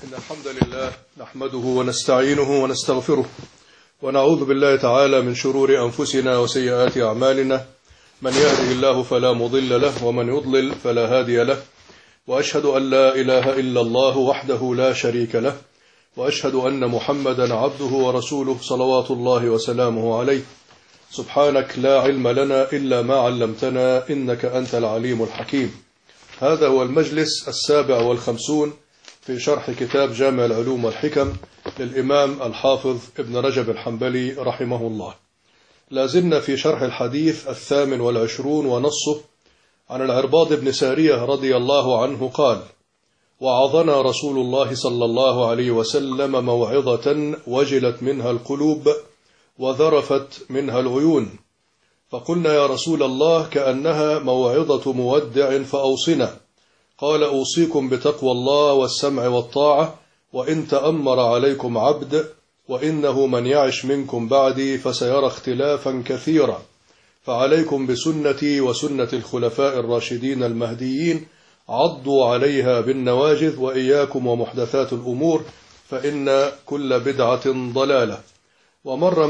إن الحمد لله نحمده ونستعينه ونستغفره ونعوذ بالله تعالى من شرور أنفسنا وسيئات أعمالنا. من يهده الله فلا مضل له ومن يضلل فلا هادي له، وأشهد أن لا إله إلا الله وحده لا شريك له، وأشهد أن محمدا عبده ورسوله صلوات الله وسلامه عليه. سبحانك لا علم لنا إلا ما علمتنا إنك أنت العليم الحكيم. هذا هو المجلس 57 في شرح كتاب جامع العلوم والحكم للإمام الحافظ ابن رجب الحنبلي رحمه الله. لازلنا في شرح الحديث 28 ونصه عن العرباض بن سارية رضي الله عنه قال: وعظنا رسول الله صلى الله عليه وسلم موعظة وجلت منها القلوب وذرفت منها العيون، فقلنا يا رسول الله كأنها موعظة مودع فأوصنا. قال: أوصيكم بتقوى الله والسمع والطاعة، وإن تأمر عليكم عبد، وإنه من يعش منكم بعدي فسيرى اختلافا كثيرا، فعليكم بسنتي وسنة الخلفاء الراشدين المهديين، عضوا عليها بالنواجذ، وإياكم ومحدثات الأمور فإن كل بدعة ضلالة. ومر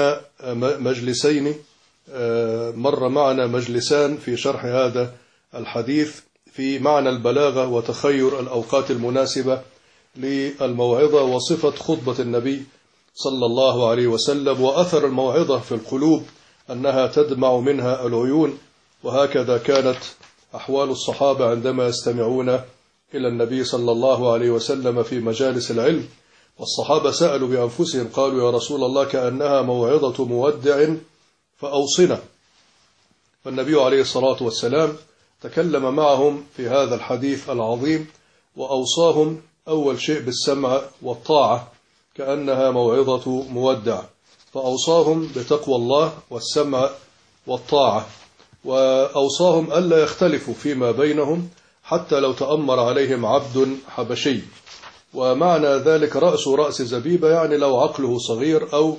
معنا مجلسان في شرح هذا الحديث في معنى البلاغة وتخير الأوقات المناسبة للموعظة وصفة خطبة النبي صلى الله عليه وسلم، وأثر الموعظة في القلوب أنها تدمع منها العيون. وهكذا كانت أحوال الصحابة عندما يستمعون إلى النبي صلى الله عليه وسلم في مجالس العلم. والصحابة سألوا بأنفسهم قالوا: يا رسول الله كأنها موعظة مودع فأوصنا. فالنبي عليه الصلاة والسلام تكلم معهم في هذا الحديث العظيم وأوصاهم أول شيء بالسمع والطاعة كأنها موعظة مودع، فأوصاهم بتقوى الله والسمع والطاعة، وأوصاهم ألا يختلفوا فيما بينهم حتى لو تأمر عليهم عبد حبشي. ومعنى ذلك رأس زبيبة، يعني لو عقله صغير أو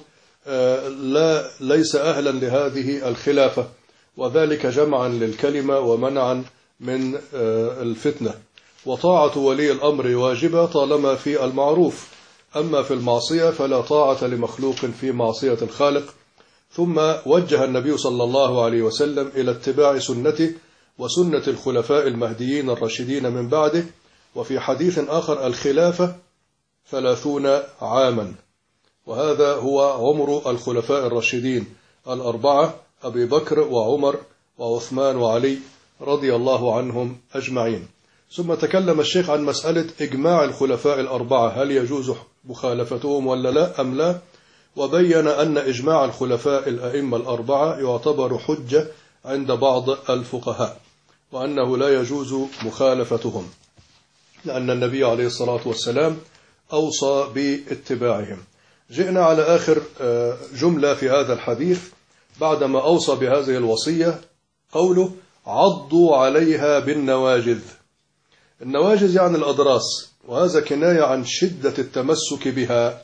ليس أهلا لهذه الخلافة، وذلك جمعا للكلمة ومنعا من الفتنة. وطاعة ولي الأمر واجبة طالما في المعروف، أما في المعصية فلا طاعة لمخلوق في معصية الخالق. ثم وجه النبي صلى الله عليه وسلم إلى اتباع سنته وسنة الخلفاء المهديين الراشدين من بعده. وفي حديث آخر: الخلافة 30 عاما، وهذا هو عمر الخلفاء الراشدين الأربعة: أبي بكر وعمر وعثمان وعلي رضي الله عنهم أجمعين. ثم تكلم الشيخ عن مسألة إجماع الخلفاء الأربعة، هل يجوز مخالفتهم ولا لا أم لا، وبين أن إجماع الخلفاء الأئمة الأربعة يعتبر حجة عند بعض الفقهاء، وأنه لا يجوز مخالفتهم لأن النبي عليه الصلاة والسلام أوصى باتباعهم. جئنا على آخر جملة في هذا الحديث بعدما أوصى بهذه الوصية، قوله: عضوا عليها بالنواجذ. النواجذ يعني الأضراس، وهذا كناية عن شدة التمسك بها.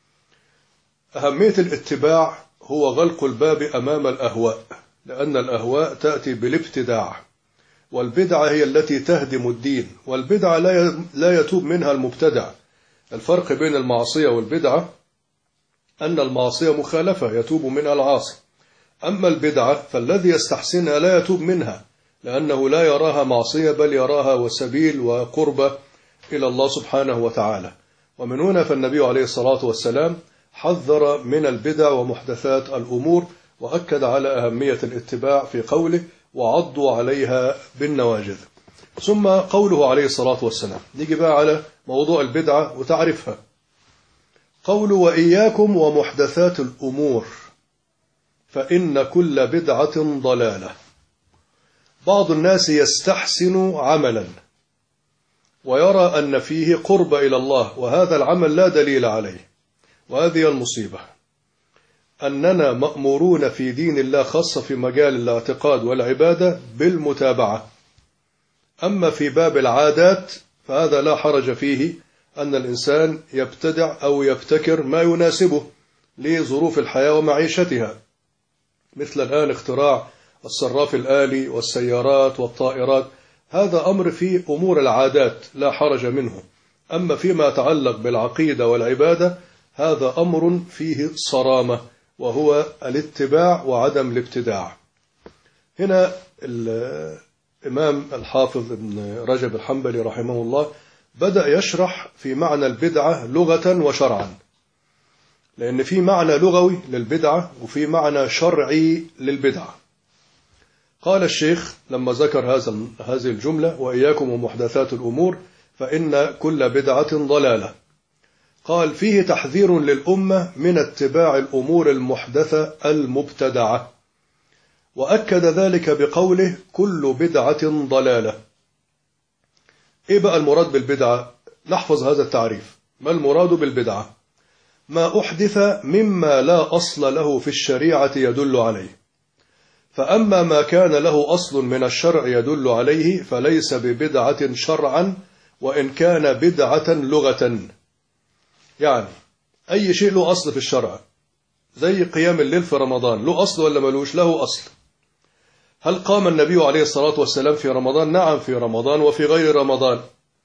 أهمية الاتباع هو غلق الباب أمام الأهواء، لأن الأهواء تأتي بالابتداع، والبدعة هي التي تهدم الدين، والبدعة لا يتوب منها المبتدع. الفرق بين المعصية والبدعة أن المعصية مخالفة يتوب منها العاصي، أما البدعة فالذي يستحسنها لا يتوب منها، لأنه لا يراها معصية بل يراها وسبيل وقربة إلى الله سبحانه وتعالى. ومن هنا فالنبي عليه الصلاة والسلام حذر من البدع ومحدثات الأمور، وأكد على أهمية الاتباع في قوله: وعضوا عليها بالنواجذ. ثم قوله عليه الصلاة والسلام، نيجي بقى على موضوع البدعة وتعرفها. قوله: وإياكم ومحدثات الأمور فإن كل بدعة ضلالة. بعض الناس يستحسن عملا ويرى أن فيه قرب إلى الله، وهذا العمل لا دليل عليه. وهذه المصيبة، أننا مأمورون في دين الله خاصة في مجال الاعتقاد والعبادة بالمتابعة. أما في باب العادات فهذا لا حرج فيه، أن الإنسان يبتدع أو يبتكر ما يناسبه لظروف الحياة ومعيشتها، مثل الآن اختراع الصراف الآلي والسيارات والطائرات، هذا أمر في أمور العادات لا حرج منه. أما فيما يتعلق بالعقيدة والعبادة هذا أمر فيه صرامة، وهو الاتباع وعدم الابتداع. هنا الإمام الحافظ ابن رجب الحنبلي رحمه الله بدأ يشرح في معنى البدعة لغة وشرعا، لأن في معنى لغوي للبدعة وفي معنى شرعي للبدعة. قال الشيخ لما ذكر هذه الجملة: وإياكم ومحدثات الأمور فإن كل بدعة ضلالة. قال: فيه تحذير للأمة من اتباع الأمور المحدثة المبتدعة، وأكد ذلك بقوله: كل بدعة ضلالة. إيه بقى المراد بالبدعة؟ نحفظ هذا التعريف. ما المراد بالبدعة؟ ما أحدث مما لا أصل له في الشريعة يدل عليه، فأما ما كان له أصل من الشرع يدل عليه فليس ببدعة شرعا وإن كان بدعة لغة. يعني أي شيء له أصل في الشرع، زي قيام الليل في رمضان، له أصل ولا ملوش؟ له أصل. هل قام النبي عليه الصلاة والسلام في رمضان؟ نعم، في رمضان وفي غير رمضان.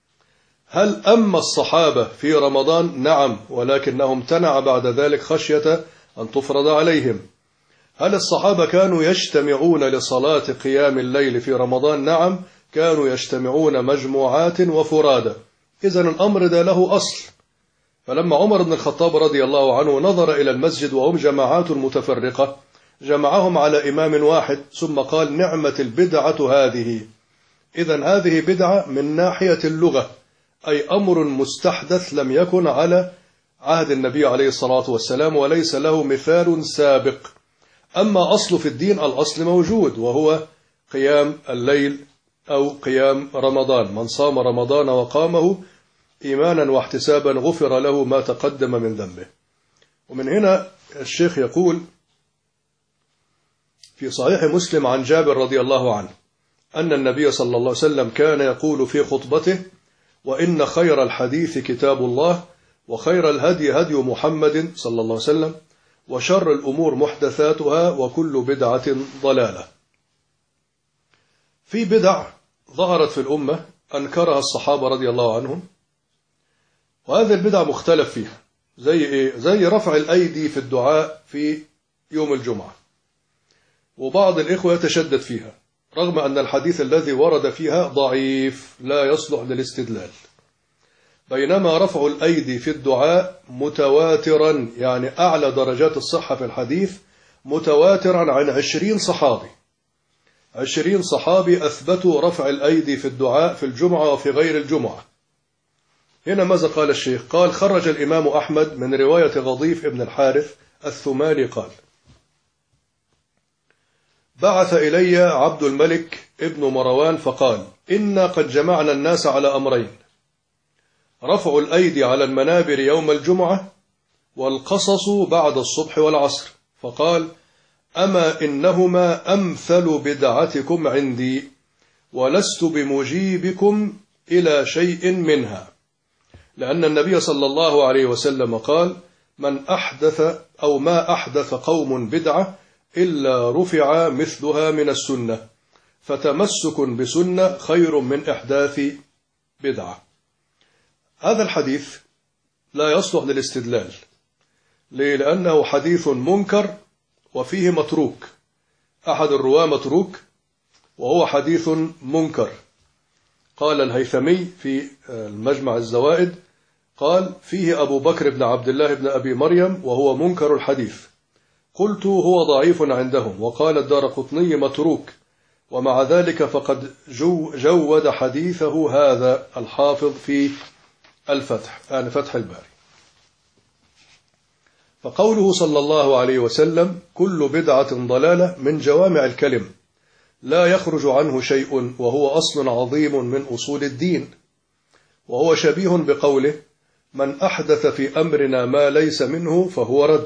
هل أما الصحابة في رمضان؟ نعم، ولكنهم امتنع بعد ذلك خشية أن تفرض عليهم. هل الصحابة كانوا يجتمعون لصلاة قيام الليل في رمضان؟ نعم، كانوا يجتمعون مجموعات وفرادى. إذن الأمر ده له أصل. فلما عمر بن الخطاب رضي الله عنه نظر إلى المسجد وهم جماعات متفرقة جمعهم على إمام واحد ثم قال: نعمة البدعة هذه. إذن هذه بدعة من ناحية اللغة، أي أمر مستحدث لم يكن على عهد النبي عليه الصلاة والسلام وليس له مثال سابق. أما أصل في الدين، الأصل موجود، وهو قيام الليل أو قيام رمضان. من صام رمضان وقامه إيمانا واحتسابا غفر له ما تقدم من ذنبه. ومن هنا الشيخ يقول في صحيح مسلم عن جابر رضي الله عنه أن النبي صلى الله عليه وسلم كان يقول في خطبته: وإن خير الحديث كتاب الله، وخير الهدي هدي محمد صلى الله عليه وسلم، وشر الأمور محدثاتها، وكل بدعة ضلالة. في بدع ظهرت في الأمة أنكرها الصحابة رضي الله عنهم، وهذه البدع مختلف فيها. زي إيه؟ زي رفع الأيدي في الدعاء في يوم الجمعة، وبعض الإخوة يتشدد فيها رغم أن الحديث الذي ورد فيها ضعيف لا يصلح للاستدلال، بينما رفع الأيدي في الدعاء متواترا، يعني أعلى درجات الصحة في الحديث، متواترا عن 20 صحابي. 20 صحابي أثبتوا رفع الأيدي في الدعاء في الجمعة وفي غير الجمعة. هنا ماذا قال الشيخ؟ قال: خرج الإمام أحمد من رواية غضيف ابن الحارث الثمالي قال: بعث إلي عبد الملك ابن مروان فقال: إنا قد جمعنا الناس على أمرين: رفع الأيدي على المنابر يوم الجمعة، والقصص بعد الصبح والعصر. فقال: أما إنهما أمثل بدعتكم عندي، ولست بمجيبكم إلى شيء منها، لأن النبي صلى الله عليه وسلم قال: من أحدث أو ما أحدث قوم بدعة إلا رفع مثلها من السنة، فتمسك بسنة خير من إحداث بدعة. هذا الحديث لا يصلح للاستدلال. ليه؟ لأنه حديث منكر وفيه متروك، أحد الرواة متروك وهو حديث منكر. قال الهيثمي في المجمع الزوائد قال: فيه أبو بكر بن عبد الله بن أبي مريم وهو منكر الحديث. قلت: هو ضعيف عندهم. وقال الدارقطني: متروك. ومع ذلك فقد جود حديثه هذا الحافظ في الفتح، يعني فتح الباري. فقوله صلى الله عليه وسلم: كل بدعة ضلالة، من جوامع الكلم لا يخرج عنه شيء، وهو أصل عظيم من أصول الدين، وهو شبيه بقوله: من أحدث في أمرنا ما ليس منه فهو رد.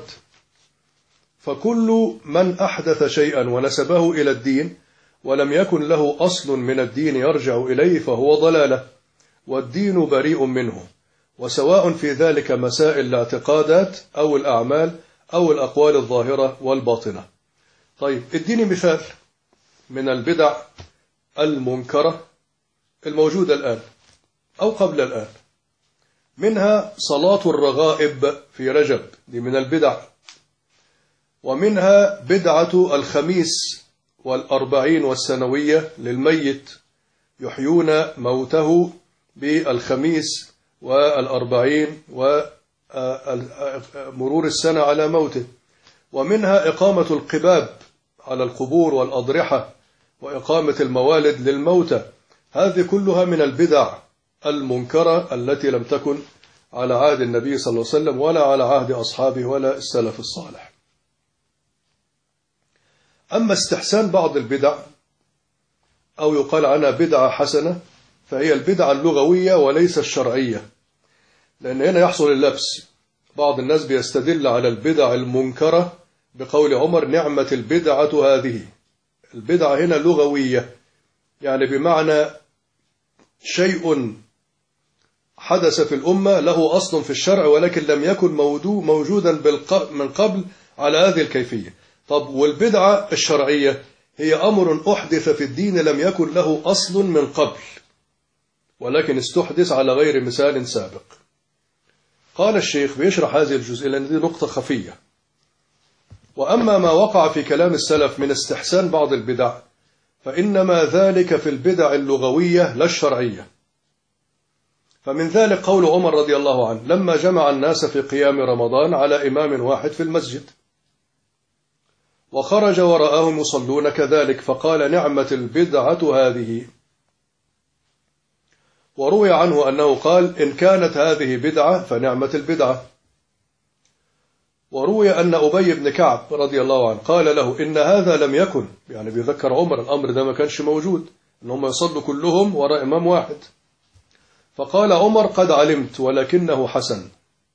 فكل من أحدث شيئا ونسبه إلى الدين ولم يكن له أصل من الدين يرجع إليه فهو ضلالة، والدين بريء منه، وسواء في ذلك مسائل الاعتقادات أو الأعمال أو الأقوال الظاهرة والباطنة. طيب، اديني مثال من البدع المنكرة الموجودة الآن أو قبل الآن. منها صلاة الرغائب في رجب، دي من البدع. ومنها بدعة الخميس والأربعين والسنوية للميت، يحيون موته بالخميس والأربعين ومرور السنة على موته. ومنها إقامة القباب على القبور والأضرحة وإقامة الموالد للموتى. هذه كلها من البدع المنكرة التي لم تكن على عهد النبي صلى الله عليه وسلم ولا على عهد أصحابه ولا السلف الصالح. أما استحسان بعض البدع أو يقال عنها بدعة حسنة فهي البدعة اللغوية وليس الشرعية، لأن هنا يحصل اللبس. بعض الناس بيستدل على البدع المنكرة بقول عمر نعمة البدعة هذه. البدعة هنا لغوية، يعني بمعنى شيء حدث في الأمة له أصل في الشرع ولكن لم يكن موجودا من قبل على هذه الكيفية. طب والبدعة الشرعية هي أمر أحدث في الدين لم يكن له أصل من قبل ولكن استحدث على غير مثال سابق. قال الشيخ بيشرح هذه الجزئية لأن دي نقطة خفية. وأما ما وقع في كلام السلف من استحسان بعض البدع فإنما ذلك في البدع اللغوية لا الشرعية. فمن ذلك قول عمر رضي الله عنه لما جمع الناس في قيام رمضان على إمام واحد في المسجد وخرج ورآهم يصلون كذلك فقال نعمة البدعة هذه. وروي عنه أنه قال إن كانت هذه بدعة فنعمة البدعة. وروي أن أبي بن كعب رضي الله عنه قال له إن هذا لم يكن، يعني بيذكر عمر الأمر ده ما كانش موجود أنهم يصلوا كلهم وراء إمام واحد. فقال عمر قد علمت ولكنه حسن.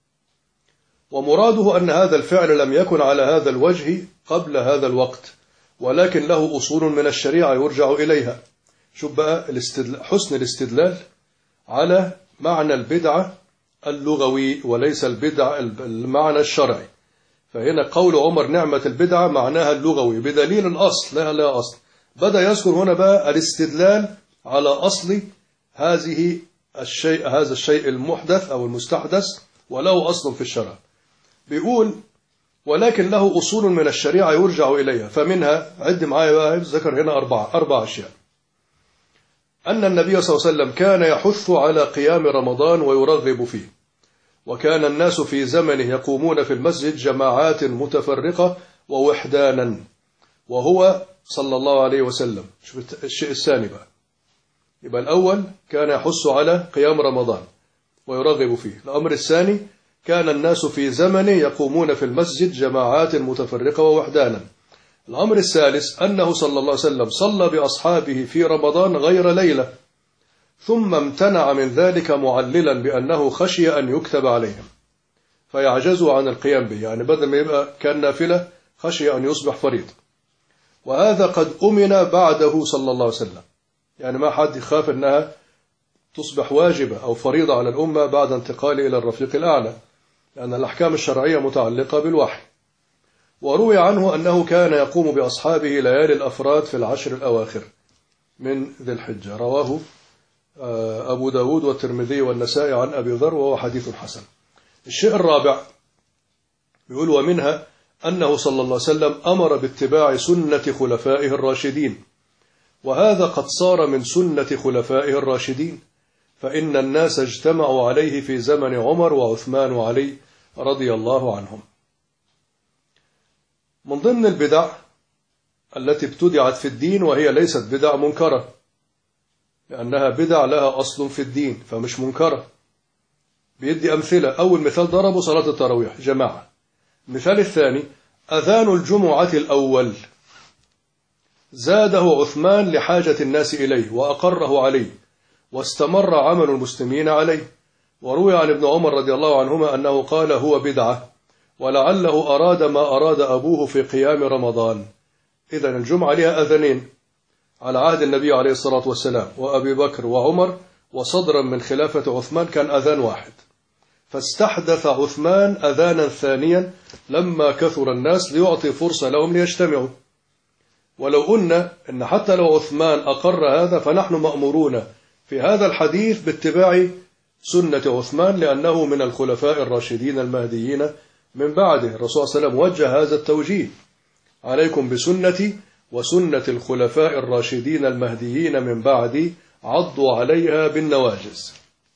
ومراده أن هذا الفعل لم يكن على هذا الوجه قبل هذا الوقت ولكن له أصول من الشريعة يرجع إليها. شوف بقى حسن الاستدلال على معنى البدعة اللغوي وليس البدعة المعنى الشرعي. فهنا قول عمر نعمة البدعة معناها اللغوي بدليل الأصل لا أصل. بدأ يذكر هنا بقى الاستدلال على أصل هذا الشيء المحدث أو المستحدث وله أصل في الشرع. بيقول ولكن له أصول من الشريعة يرجع إليها. فمنها عد معايا بقى ذكر هنا أربع أشياء. أن النبي صلى الله عليه وسلم كان يحث على قيام رمضان ويرغب فيه، وكان الناس في زمنه يقومون في المسجد جماعات متفرقة ووحدانا، وهو صلى الله عليه وسلم. شوف الشيء الثاني بقى، يبقى الأول كان يحث على قيام رمضان ويرغب فيه. الأمر الثاني كان الناس في زمنه يقومون في المسجد جماعات متفرقة ووحدانا. الأمر الثالث أنه صلى الله عليه وسلم صلى بأصحابه في رمضان غير ليلة ثم امتنع من ذلك معللا بأنه خشي أن يكتب عليهم فيعجزوا عن القيام به، يعني بدل ما يبقى كان نافلة خشي أن يصبح فريضة. وهذا قد أمن بعده صلى الله عليه وسلم، يعني ما حد يخاف أنها تصبح واجبة أو فريضة على الأمة بعد انتقاله إلى الرفيق الأعلى، لأن الأحكام الشرعية متعلقة بالوحي. وروي عنه أنه كان يقوم بأصحابه ليالي الأفراد في العشر الأواخر من ذي الحجة. رواه أبو داود والترمذي والنسائي عن أبي ذر وهو حديث حسن. الشيء الرابع يقول ومنها أنه صلى الله عليه وسلم أمر باتباع سنة خلفائه الراشدين، وهذا قد صار من سنة خلفائه الراشدين، فإن الناس اجتمعوا عليه في زمن عمر وعثمان وعلي رضي الله عنهم. من ضمن البدع التي ابتدعت في الدين وهي ليست بدع منكرة، لأنها بدع لها أصل في الدين فمش منكرة. بيدي أمثلة. أول مثال ضربوا صلاة التراويح جماعة. المثال الثاني أذان الجمعة الأول زاده عثمان لحاجة الناس إليه وأقره عليه واستمر عمل المسلمين عليه. وروي عن ابن عمر رضي الله عنهما أنه قال هو بدعة ولعله أراد ما أراد أبوه في قيام رمضان. إذن الجمعة لها أذانين على عهد النبي عليه الصلاة والسلام وأبي بكر وعمر، وصدرا من خلافة عثمان كان أذان واحد، فاستحدث عثمان أذانا ثانيا لما كثر الناس ليعطي فرصة لهم ليجتمعوا. ولو قلنا إن حتى لو عثمان أقر هذا فنحن مأمورون في هذا الحديث باتباع سنة عثمان لأنه من الخلفاء الراشدين المهديين من بعده. الرسول صلى الله عليه وسلم وجه هذا التوجيه: عليكم بسنتي وسنة الخلفاء الراشدين المهديين من بعدي عضوا عليها بالنواجذ.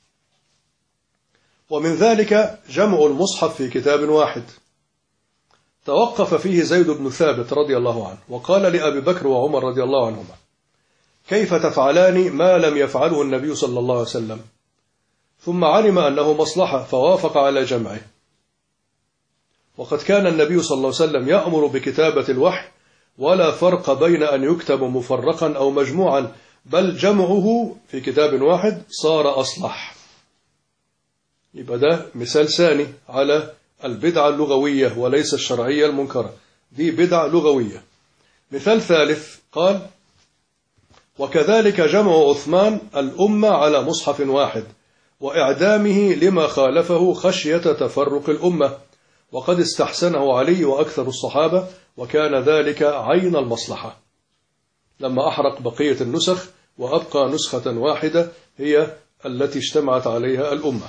ومن ذلك جمع المصحف في كتاب واحد. توقف فيه زيد بن ثابت رضي الله عنه وقال لأبي بكر وعمر رضي الله عنهما: كيف تفعلان ما لم يفعله النبي صلى الله عليه وسلم؟ ثم علم أنه مصلحة فوافق على جمعه. وقد كان النبي صلى الله عليه وسلم يأمر بكتابة الوحي، ولا فرق بين أن يكتب مفرقا أو مجموعا، بل جمعه في كتاب واحد صار أصلح. يبقى ده مثال ثاني على البدعة اللغوية وليس الشرعية المنكرة، دي بدعة لغوية. مثال ثالث قال: وكذلك جمع عثمان الأمة على مصحف واحد وإعدامه لما خالفه خشية تفرق الأمة، وقد استحسنه علي وأكثر الصحابة، وكان ذلك عين المصلحة، لما أحرق بقية النسخ وأبقى نسخة واحدة هي التي اجتمعت عليها الأمة.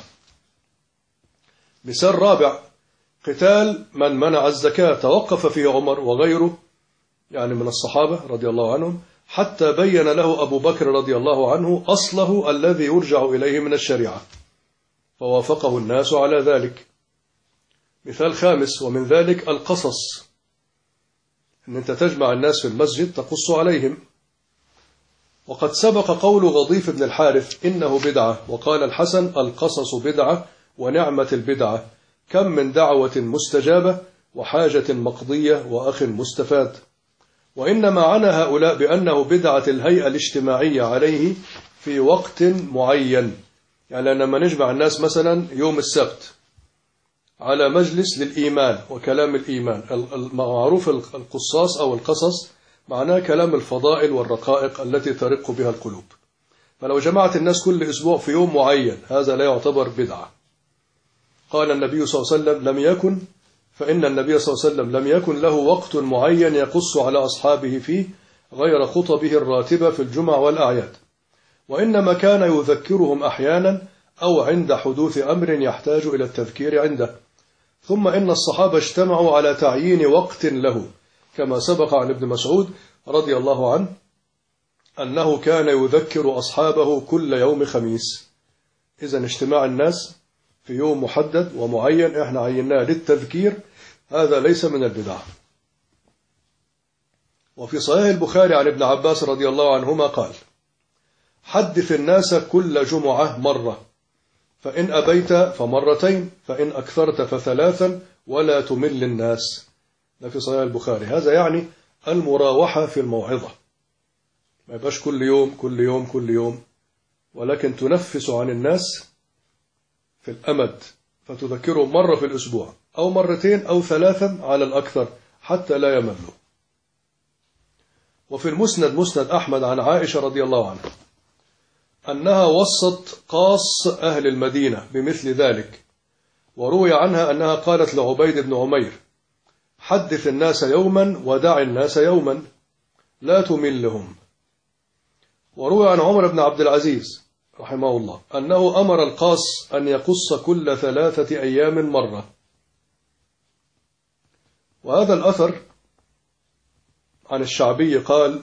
مثال رابع: قتال من منع الزكاة، توقف فيه عمر وغيره يعني من الصحابة رضي الله عنهم، حتى بين له أبو بكر رضي الله عنه أصله الذي يرجع إليه من الشريعة، فوافقه الناس على ذلك. مثال خامس: ومن ذلك القصص، أن أنت تجمع الناس في المسجد تقص عليهم. وقد سبق قول غضيف بن الحارث: إنه بدعة. وقال الحسن: القصص بدعة ونعمة البدعة، كم من دعوة مستجابة وحاجة مقضية وأخ مستفاد. وإنما عنى هؤلاء بأنه بدعة الهيئة الاجتماعية عليه في وقت معين، يعني لما نجمع الناس مثلا يوم السبت على مجلس للإيمان وكلام الإيمان، المعروف القصاص أو القصص معناه كلام الفضائل والرقائق التي ترق بها القلوب. فلو جمعت الناس كل أسبوع في يوم معين هذا لا يعتبر بدعة. قال النبي صلى الله عليه وسلم: فإن النبي صلى الله عليه وسلم لم يكن له وقت معين يقص على أصحابه فيه غير خطبه الراتبة في الجمع والأعياد، وإنما كان يذكرهم أحيانا أو عند حدوث أمر يحتاج إلى التذكير عنده. ثم إن الصحابة اجتمعوا على تعيين وقت له، كما سبق عن ابن مسعود رضي الله عنه أنه كان يذكر أصحابه كل يوم خميس. إذن اجتماع الناس في يوم محدد ومعين احنا عيناه للتذكير، هذا ليس من البدع. وفي صحيح البخاري عن ابن عباس رضي الله عنهما قال: حدث الناس كل جمعة مرة، فإن أبيت فمرتين، فإن أكثرت فثلاثا، ولا تمل الناس. ده في صحيح البخاري. هذا يعني المراوحة في الموعظة، ما يبقاش كل يوم كل يوم كل يوم، ولكن تنفس عن الناس في الأمد، فتذكرهم مرة في الأسبوع أو مرتين أو ثلاثا على الأكثر حتى لا يملوا. وفي المسند مسند أحمد عن عائشة رضي الله عنها أنها وصت قاص أهل المدينة بمثل ذلك، وروي عنها أنها قالت لعبيد بن عمير: حدث الناس يوما ودع الناس يوما لا تملهم. وروي عن عمر بن عبد العزيز رحمه الله أنه أمر القاص أن يقص كل 3 أيام مرة. وهذا الأثر عن الشعبي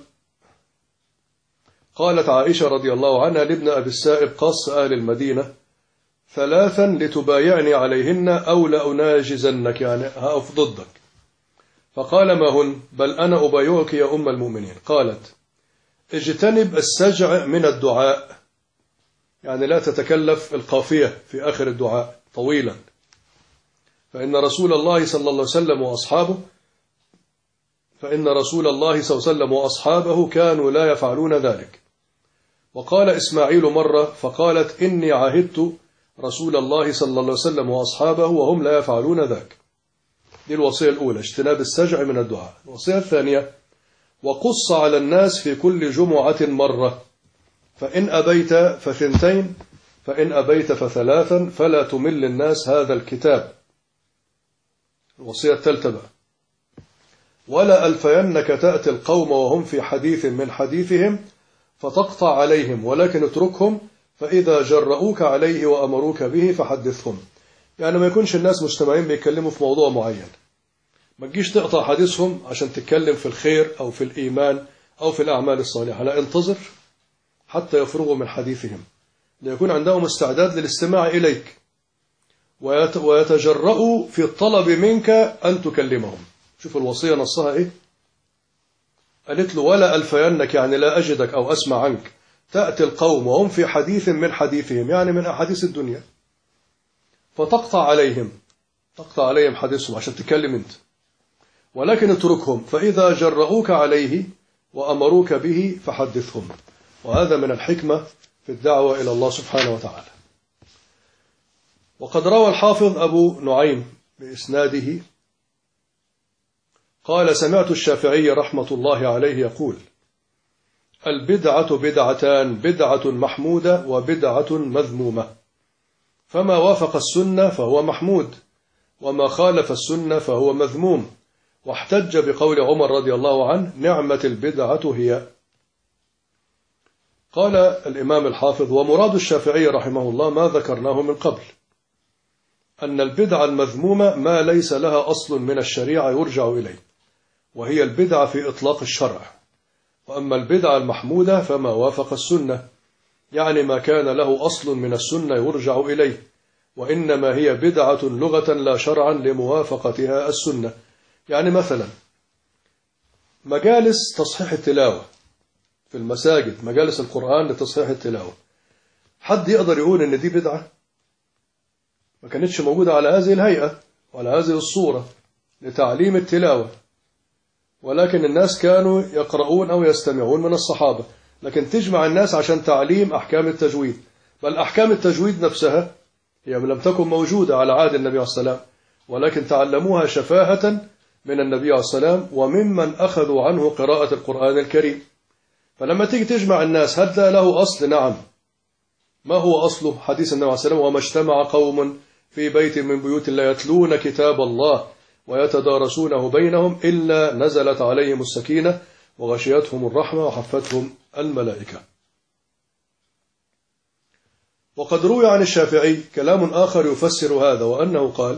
قالت عائشة رضي الله عنها لابن أبي السائب قص أهل المدينة 3 لتبايعني عليهن أو لأناجزنك، يعني هأقف ضدك. فقال: ما هن؟ بل أنا أبايعك يا أم المؤمنين. قالت: اجتنب السجع من الدعاء، يعني لا تتكلف القافية في آخر الدعاء طويلا، فإن رسول الله صلى الله عليه وسلم وأصحابه كانوا لا يفعلون ذلك. وقال إسماعيل مرة فقالت: إني عهدت رسول الله صلى الله عليه وسلم وأصحابه وهم لا يفعلون ذاك. دي الوصية الأولى، اجتناب السجع من الدعاء. الوصية الثانية: وقص على الناس في كل جمعة مرة، فإن أبيت ف2، فإن أبيت ف3، فلا تمل الناس هذا الكتاب. الوصية الثالثة بقى: ولا ألفينك تأتي القوم وهم في حديث من حديثهم فتقطع عليهم، ولكن اتركهم فإذا جرؤوك عليه وأمروك به فحدثهم. يعني ما يكونش الناس مجتمعين بيتكلموا في موضوع معين، ما تجيش تقطع حديثهم عشان تتكلم في الخير أو في الإيمان أو في الأعمال الصالحة، لا، انتظر حتى يفرغوا من حديثهم ليكون عندهم استعداد للاستماع إليك ويتجرؤوا في الطلب منك أن تكلمهم. شوف الوصية نصها إيه؟ قالت له ولا ألفينك، يعني لا أجدك أو أسمع عنك تأتي القوم وهم في حديث من حديثهم، يعني من أحاديث الدنيا، فتقطع عليهم حديثهم عشان تتكلم أنت، ولكن اتركهم، فإذا جرؤوك عليه وأمروك به فحدثهم. وهذا من الحكمة في الدعوة إلى الله سبحانه وتعالى. وقد روى الحافظ أبو نعيم بإسناده قال سمعت الشافعي رحمة الله عليه يقول البدعة بدعتان، بدعة محمودة وبدعة مذمومة، فما وافق السنة فهو محمود، وما خالف السنة فهو مذموم. واحتج بقول عمر رضي الله عنه نعمة البدعة هي. قال الإمام الحافظ ومراد الشافعي رحمه الله ما ذكرناه من قبل، أن البدعة المذمومة ما ليس لها أصل من الشريعة يرجع إليه، وهي البدعة في إطلاق الشرع. وأما البدعة المحمودة فما وافق السنة، يعني ما كان له أصل من السنة يرجع إليه، وإنما هي بدعة لغة لا شرعا لموافقتها السنة. يعني مثلا مجالس تصحيح التلاوة في المساجد، مجالس القرآن لتصحيح التلاوة، حد يقدر يقول إن دي بدعة؟ ما كانتش موجودة على هذه الهيئة وعلى هذه الصورة لتعليم التلاوة، ولكن الناس كانوا يقرؤون أو يستمعون من الصحابة، لكن تجمع الناس عشان تعليم أحكام التجويد، بل أحكام التجويد نفسها هي لم تكن موجودة على عهد النبي عليه السلام، ولكن تعلموها شفاهة من النبي عليه السلام وممن أخذوا عنه قراءة القرآن الكريم. فلما تيجي تجمع الناس هل ده له أصل؟ نعم. ما هو أصله؟ حديث النبي عليه السلام وما اجتمع قوم في بيت من بيوت الله يتلون كتاب الله ويتدارسونه بينهم إلا نزلت عليهم السكينة وغشيتهم الرحمة وحفتهم الملائكة. وقد روي عن الشافعي كلام آخر يفسر هذا، وأنه قال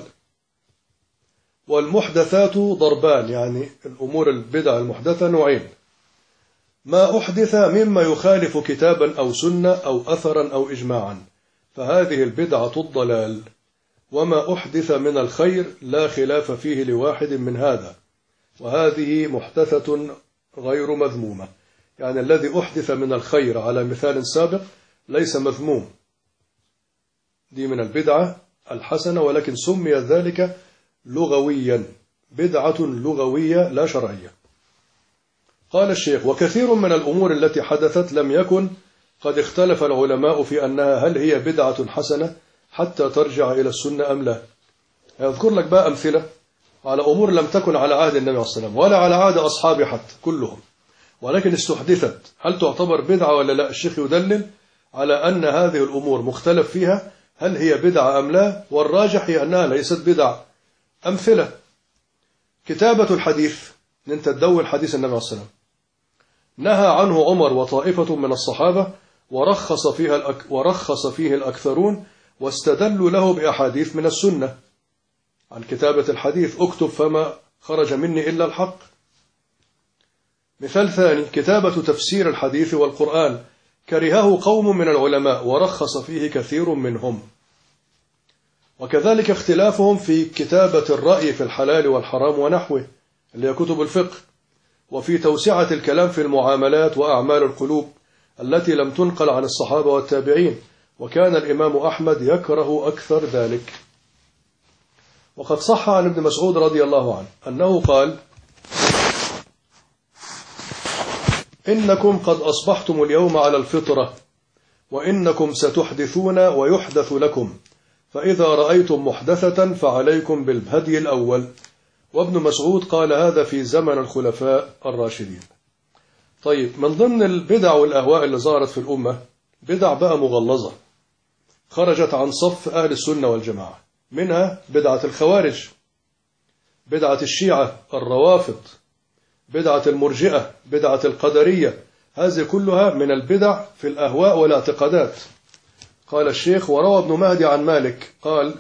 والمحدثات ضربان، يعني الأمور البدع المحدثة نوعين: ما أحدث مما يخالف كتابا أو سنة أو أثرا أو إجماعا فهذه البدعة الضلال، وما أحدث من الخير لا خلاف فيه لواحد من هذا، وهذه محدثة غير مذمومة. يعني الذي أحدث من الخير على مثال سابق ليس مذموم، دي من البدعة الحسنة، ولكن سمي ذلك لغويا، بدعة لغوية لا شرعية. قال الشيخ وكثير من الأمور التي حدثت لم يكن قد اختلف العلماء في أنها هل هي بدعة حسنة حتى ترجع إلى السنة أم لا. يذكر لك بقى أمثلة على أمور لم تكن على عهد النبي عليه الصلاة والسلام ولا على عهد أصحابه حتى كلهم، ولكن استحدثت، هل تعتبر بدعة ولا لا؟ الشيخ يدلل على أن هذه الأمور مختلف فيها هل هي بدعة أم لا، والراجح هي أنها ليست بدعة. أمثلة: كتابة الحديث، أن أنت تدون حديث النبي عليه الصلاة والسلام، نهى عنه عمر وطائفة من الصحابة ورخص فيه الأكثرون، واستدلوا له بأحاديث من السنة عن كتابة الحديث: اكتب فما خرج مني إلا الحق. مثال ثاني: كتابة تفسير الحديث والقرآن، كرهه قوم من العلماء ورخص فيه كثير منهم. وكذلك اختلافهم في كتابة الرأي في الحلال والحرام ونحوه اللي هي كتب الفقه، وفي توسعة الكلام في المعاملات وأعمال القلوب التي لم تنقل عن الصحابة والتابعين، وكان الإمام أحمد يكره أكثر ذلك. وقد صح عن ابن مسعود رضي الله عنه أنه قال: إنكم قد أصبحتم اليوم على الفطرة، وإنكم ستحدثون ويحدث لكم، فإذا رأيتم محدثة فعليكم بالهدي الأول. وابن مسعود قال هذا في زمن الخلفاء الراشدين. طيب، من ضمن البدع والأهواء اللي ظهرت في الأمة بدع بقى مغلظة خرجت عن صف أهل السنة والجماعة، منها بدعة الخوارج، بدعة الشيعة، الروافض، بدعة المرجئة، بدعة القدرية، هذه كلها من البدع في الأهواء والاعتقادات. قال الشيخ: وروى ابن مهدي عن مالك قال: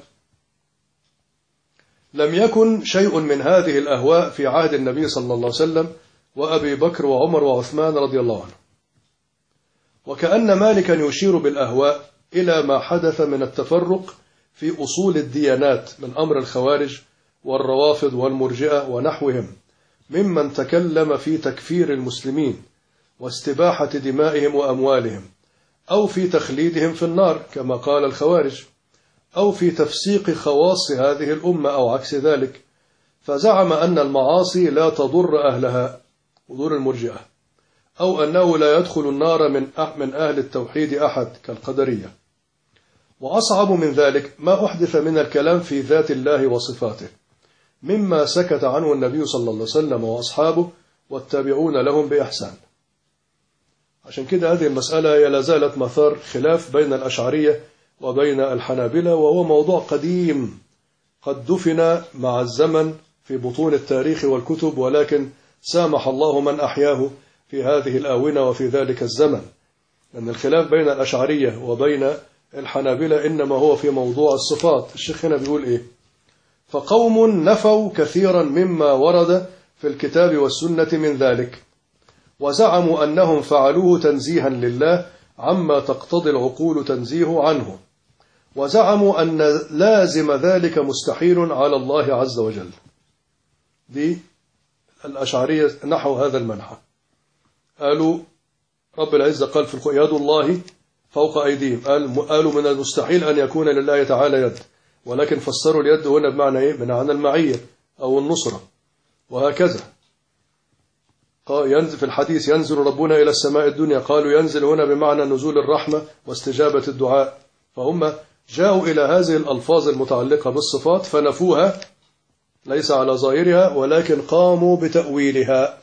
لم يكن شيء من هذه الأهواء في عهد النبي صلى الله عليه وسلم وأبي بكر وعمر وعثمان رضي الله عنه. وكأن مالكا يشير بالأهواء إلى ما حدث من التفرق في أصول الديانات من أمر الخوارج والروافض والمرجئة ونحوهم ممن تكلم في تكفير المسلمين واستباحة دمائهم وأموالهم، أو في تخليدهم في النار كما قال الخوارج، أو في تفسيق خواص هذه الأمة أو عكس ذلك، فزعم أن المعاصي لا تضر أهلها وضر المرجئة، أو أنه لا يدخل النار من أهل التوحيد أحد كالقدرية. وأصعب من ذلك ما أحدث من الكلام في ذات الله وصفاته مما سكت عنه النبي صلى الله عليه وسلم وأصحابه والتابعون لهم بإحسان. عشان كده هذه المسألة لا زالت مثار خلاف بين الأشعرية وبين الحنابلة، وهو موضوع قديم قد دفن مع الزمن في بطون التاريخ والكتب، ولكن سامح الله من أحياه في هذه الآونة وفي ذلك الزمن. لأن الخلاف بين الأشعرية وبين الحنابلة إنما هو في موضوع الصفات. الشيخ هنا بيقول إيه؟ فقوم نفوا كثيرا مما ورد في الكتاب والسنة من ذلك، وزعموا أنهم فعلوه تنزيها لله عما تقتضي العقول تنزيهه عنه، وزعموا أن لازم ذلك مستحيل على الله عز وجل. دي الأشعرية نحو هذا المنحى. قالوا رب العزة قال في القرآن: يد الله فوق أيديهم. قالوا من المستحيل أن يكون لله تعالى يد، ولكن فسروا اليد هنا بمعنى إيه؟ بمعنى المعية أو النصرة، وهكذا. ينزل في الحديث: ينزل ربنا إلى السماء الدنيا. قالوا ينزل هنا بمعنى نزول الرحمة واستجابة الدعاء. فهم جاءوا إلى هذه الألفاظ المتعلقة بالصفات فنفوها ليس على ظاهرها، ولكن قاموا بتأويلها.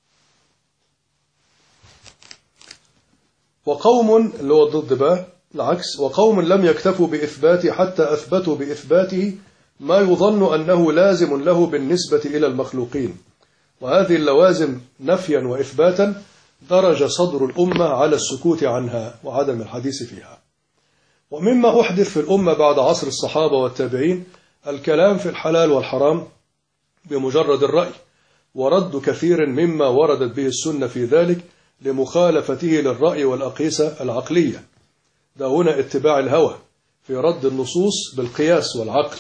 وقوم اللي هو ضد بقى العكس، وقوم لم يكتفوا بإثباته حتى أثبتوا بإثباته ما يظن أنه لازم له بالنسبة إلى المخلوقين، وهذه اللوازم نفيا وإثباتا درج صدر الأمة على السكوت عنها وعدم الحديث فيها. ومما أحدث في الأمة بعد عصر الصحابة والتابعين الكلام في الحلال والحرام بمجرد الرأي، ورد كثير مما وردت به السنة في ذلك لمخالفته للرأي والأقيسة العقلية. ده هنا اتباع الهوى في رد النصوص بالقياس والعقل.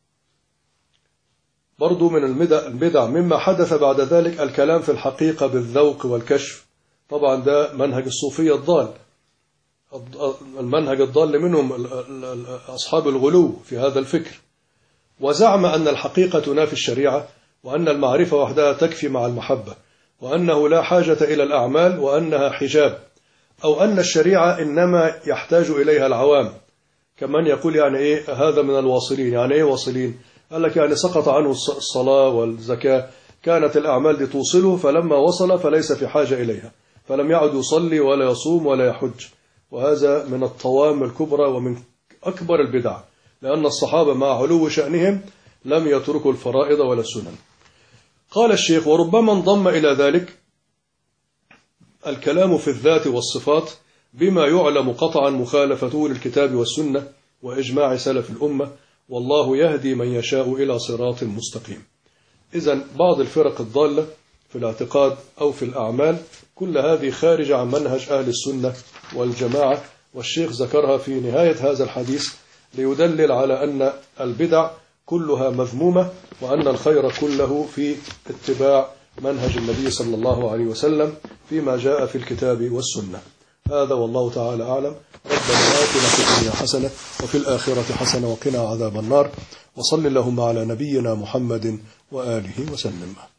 برضو من البدع مما حدث بعد ذلك الكلام في الحقيقة بالذوق والكشف. طبعا ده منهج الصوفية الضال، المنهج الضال منهم أصحاب الغلو في هذا الفكر. وزعم أن الحقيقة تنافي الشريعة، وأن المعرفة وحدها تكفي مع المحبة، وأنه لا حاجة إلى الأعمال، وأنها حجاب، أو أن الشريعة إنما يحتاج إليها العوام. كمان يقول يعني إيه هذا من الواصلين؟ يعني إيه واصلين؟ قال لك يعني سقط عنه الصلاة والزكاة، كانت الأعمال دي توصله، فلما وصل فليس في حاجة إليها، فلم يعد يصلي ولا يصوم ولا يحج. وهذا من الطوام الكبرى ومن أكبر البدع، لأن الصحابة مع علو شأنهم لم يتركوا الفرائض ولا السنن. قال الشيخ: وربما انضم إلى ذلك الكلام في الذات والصفات بما يعلم قطعا مخالفته للكتاب والسنة وإجماع سلف الأمة، والله يهدي من يشاء إلى صراط مستقيم. إذن بعض الفرق الضالة في الاعتقاد أو في الأعمال كل هذه خارجة عن منهج أهل السنة والجماعة، والشيخ ذكرها في نهاية هذا الحديث ليدلل على أن البدع كلها مذمومة، وأن الخير كله في اتباع منهج النبي صلى الله عليه وسلم فيما جاء في الكتاب والسنة. هذا والله تعالى أعلم. ربنا آتنا في الدنيا حسنة وفي الآخرة حسنة وقنا عذاب النار، وصل اللهم على نبينا محمد وآله وسلم.